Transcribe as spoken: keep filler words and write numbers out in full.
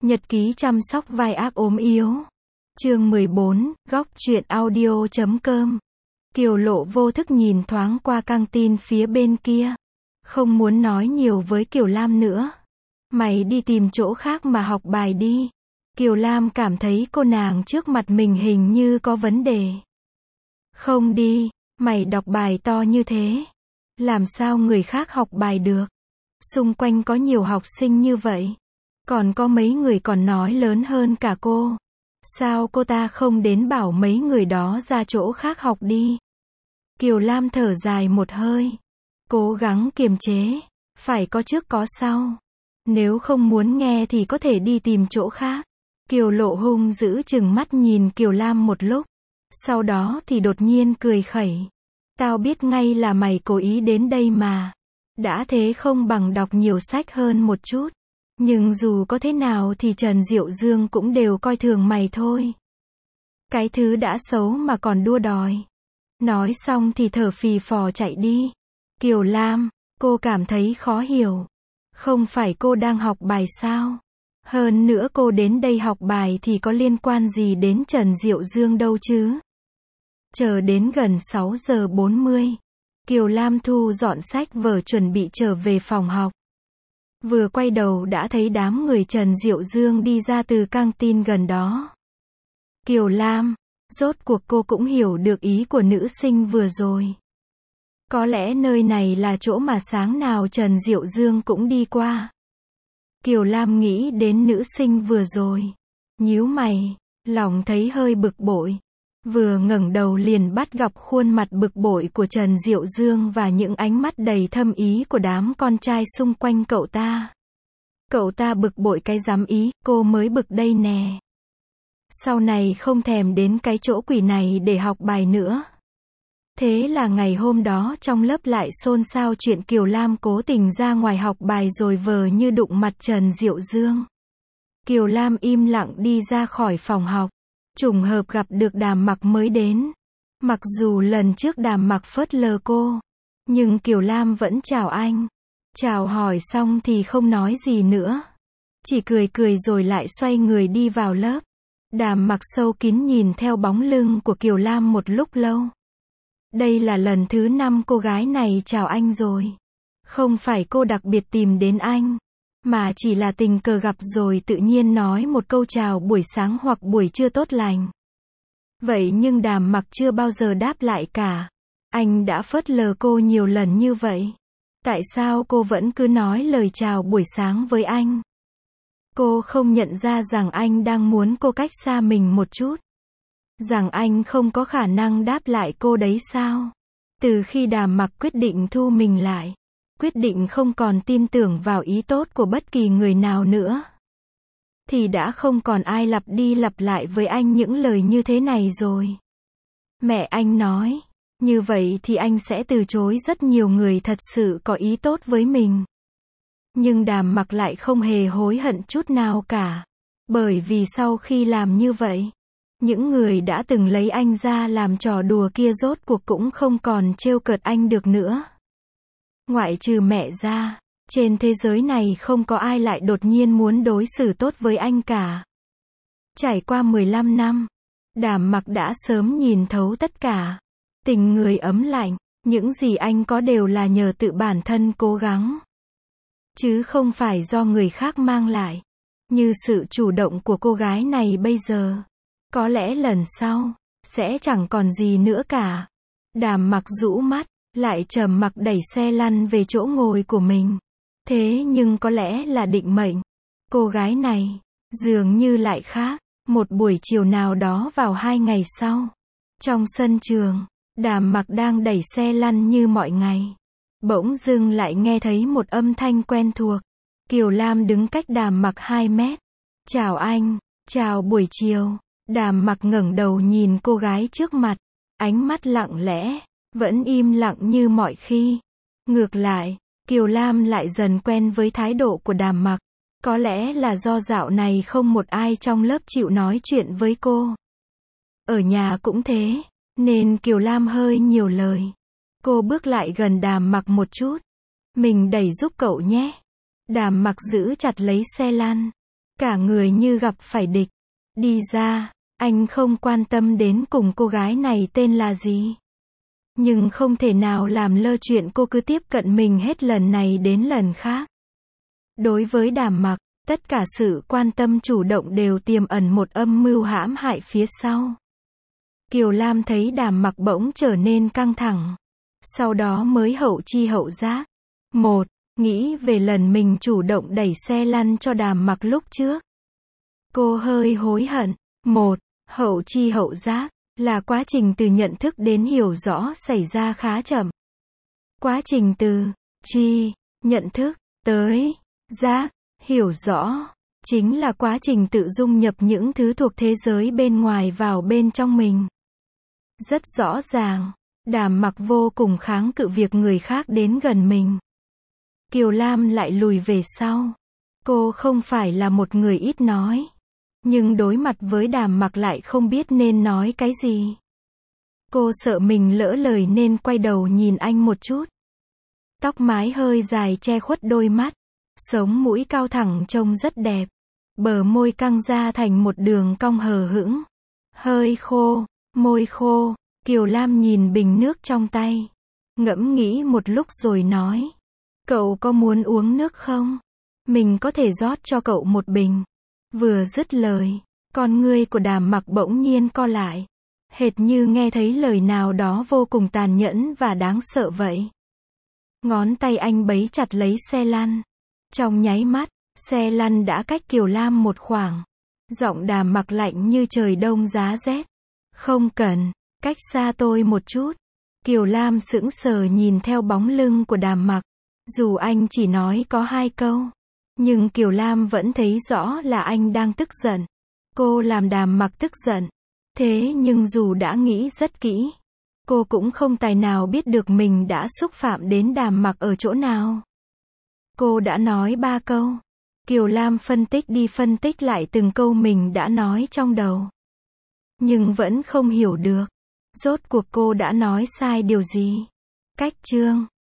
Nhật ký chăm sóc vai ác ốm yếu. Chương mười bốn, góc truyện audio chấm com. Kiều Lộ vô thức nhìn thoáng qua căng tin phía bên kia. Không muốn nói nhiều với Kiều Lam nữa. Mày đi tìm chỗ khác mà học bài đi. Kiều Lam cảm thấy cô nàng trước mặt mình hình như có vấn đề. Không đi, mày đọc bài to như thế. Làm sao người khác học bài được? Xung quanh có nhiều học sinh như vậy. Còn có mấy người còn nói lớn hơn cả cô. Sao cô ta không đến bảo mấy người đó ra chỗ khác học đi? Kiều Lam thở dài một hơi. Cố gắng kiềm chế. Phải có trước có sau. Nếu không muốn nghe thì có thể đi tìm chỗ khác. Kiều Lộ hung dữ chừng mắt nhìn Kiều Lam một lúc. Sau đó thì đột nhiên cười khẩy. Tao biết ngay là mày cố ý đến đây mà. Đã thế không bằng đọc nhiều sách hơn một chút. Nhưng dù có thế nào thì Trần Diệu Dương cũng đều coi thường mày thôi. Cái thứ đã xấu mà còn đua đòi. Nói xong thì thở phì phò chạy đi. Kiều Lam, cô cảm thấy khó hiểu. Không phải cô đang học bài sao? Hơn nữa cô đến đây học bài thì có liên quan gì đến Trần Diệu Dương đâu chứ? Chờ đến gần sáu giờ bốn mươi. Kiều Lam thu dọn sách vở chuẩn bị trở về phòng học. Vừa quay đầu đã thấy đám người Trần Diệu Dương đi ra từ căng tin gần đó. Kiều Lam, rốt cuộc cô cũng hiểu được ý của nữ sinh vừa rồi. Có lẽ nơi này là chỗ mà sáng nào Trần Diệu Dương cũng đi qua. Kiều Lam nghĩ đến nữ sinh vừa rồi. Nhíu mày, lòng thấy hơi bực bội. Vừa ngẩng đầu liền bắt gặp khuôn mặt bực bội của Trần Diệu Dương và những ánh mắt đầy thâm ý của đám con trai xung quanh cậu ta. Cậu ta bực bội cái dám ý, cô mới bực đây nè. Sau này không thèm đến cái chỗ quỷ này để học bài nữa. Thế là ngày hôm đó trong lớp lại xôn xao chuyện Kiều Lam cố tình ra ngoài học bài rồi vờ như đụng mặt Trần Diệu Dương. Kiều Lam im lặng đi ra khỏi phòng học. Trùng hợp gặp được Đàm Mặc mới đến. Mặc dù lần trước Đàm Mặc phớt lờ cô, nhưng Kiều Lam vẫn chào anh. Chào hỏi xong thì không nói gì nữa. Chỉ cười cười rồi lại xoay người đi vào lớp. Đàm Mặc sâu kín nhìn theo bóng lưng của Kiều Lam một lúc lâu. Đây là lần thứ năm cô gái này chào anh rồi. Không phải cô đặc biệt tìm đến anh, mà chỉ là tình cờ gặp rồi tự nhiên nói một câu chào buổi sáng hoặc buổi trưa tốt lành. Vậy nhưng Đàm Mặc chưa bao giờ đáp lại cả. Anh đã phớt lờ cô nhiều lần như vậy. Tại sao cô vẫn cứ nói lời chào buổi sáng với anh? Cô không nhận ra rằng anh đang muốn cô cách xa mình một chút. Rằng anh không có khả năng đáp lại cô đấy sao? Từ khi Đàm Mặc quyết định thu mình lại, quyết định không còn tin tưởng vào ý tốt của bất kỳ người nào nữa, thì đã không còn ai lặp đi lặp lại với anh những lời như thế này rồi. Mẹ anh nói, như vậy thì anh sẽ từ chối rất nhiều người thật sự có ý tốt với mình. Nhưng Đàm Mặc lại không hề hối hận chút nào cả. Bởi vì sau khi làm như vậy, những người đã từng lấy anh ra làm trò đùa kia rốt cuộc cũng không còn trêu cợt anh được nữa. Ngoại trừ mẹ ra, trên thế giới này không có ai lại đột nhiên muốn đối xử tốt với anh cả. Trải qua mười lăm năm, Đàm Mặc đã sớm nhìn thấu tất cả. Tình người ấm lạnh, những gì anh có đều là nhờ tự bản thân cố gắng, chứ không phải do người khác mang lại. Như sự chủ động của cô gái này bây giờ. Có lẽ lần sau, sẽ chẳng còn gì nữa cả. Đàm Mặc rũ mắt, lại trầm mặc đẩy xe lăn về chỗ ngồi của mình. Thế nhưng có lẽ là định mệnh. Cô gái này, dường như lại khác. Một buổi chiều nào đó vào hai ngày sau. Trong sân trường, Đàm Mặc đang đẩy xe lăn như mọi ngày. Bỗng dưng lại nghe thấy một âm thanh quen thuộc. Kiều Lam đứng cách Đàm Mặc hai mét. Chào anh, chào buổi chiều. Đàm Mặc ngẩng đầu nhìn cô gái trước mặt. Ánh mắt lặng lẽ, vẫn im lặng như mọi khi. Ngược lại, Kiều Lam lại dần quen với thái độ của Đàm Mặc. Có lẽ là do dạo này không một ai trong lớp chịu nói chuyện với cô. Ở nhà cũng thế, nên Kiều Lam hơi nhiều lời. Cô bước lại gần Đàm Mặc một chút. Mình đẩy giúp cậu nhé. Đàm Mặc giữ chặt lấy xe lăn. cả người như gặp phải địch. Đi ra, anh không quan tâm đến cùng cô gái này tên là gì. Nhưng không thể nào làm lơ chuyện cô cứ tiếp cận mình hết lần này đến lần khác. Đối với Đàm Mặc, tất cả sự quan tâm chủ động đều tiềm ẩn một âm mưu hãm hại phía sau. Kiều Lam thấy Đàm Mặc bỗng trở nên căng thẳng. Sau đó mới hậu chi hậu giác. Một, nghĩ về lần mình chủ động đẩy xe lăn cho Đàm Mặc lúc trước. Cô hơi hối hận. Một, hậu chi hậu giác, là quá trình từ nhận thức đến hiểu rõ xảy ra khá chậm. Quá trình từ chi, nhận thức, tới giác, hiểu rõ, chính là quá trình tự dung nhập những thứ thuộc thế giới bên ngoài vào bên trong mình. Rất rõ ràng, Đàm Mặc vô cùng kháng cự việc người khác đến gần mình. Kiều Lam lại lùi về sau. Cô không phải là một người ít nói. Nhưng đối mặt với Đàm Mặc lại không biết nên nói cái gì. Cô sợ mình lỡ lời nên quay đầu nhìn anh một chút. Tóc mái hơi dài che khuất đôi mắt. Sống mũi cao thẳng trông rất đẹp. Bờ môi căng ra thành một đường cong hờ hững. Hơi khô, môi khô. Kiều Lam nhìn bình nước trong tay. Ngẫm nghĩ một lúc rồi nói. Cậu có muốn uống nước không? Mình có thể rót cho cậu một bình. Vừa dứt lời, con ngươi của Đàm Mặc bỗng nhiên co lại. Hệt như nghe thấy lời nào đó vô cùng tàn nhẫn và đáng sợ vậy. Ngón tay anh bấy chặt lấy xe lăn. Trong nháy mắt, xe lăn đã cách Kiều Lam một khoảng. Giọng Đàm Mặc lạnh như trời đông giá rét. Không cần, cách xa tôi một chút. Kiều Lam sững sờ nhìn theo bóng lưng của Đàm Mặc. Dù anh chỉ nói có hai câu. Nhưng Kiều Lam vẫn thấy rõ là anh đang tức giận. Cô làm Đàm Mặc tức giận. Thế nhưng dù đã nghĩ rất kỹ, cô cũng không tài nào biết được mình đã xúc phạm đến Đàm Mặc ở chỗ nào. Cô đã nói ba câu. Kiều Lam phân tích đi phân tích lại từng câu mình đã nói trong đầu. Nhưng vẫn không hiểu được. Rốt cuộc cô đã nói sai điều gì. Cách chương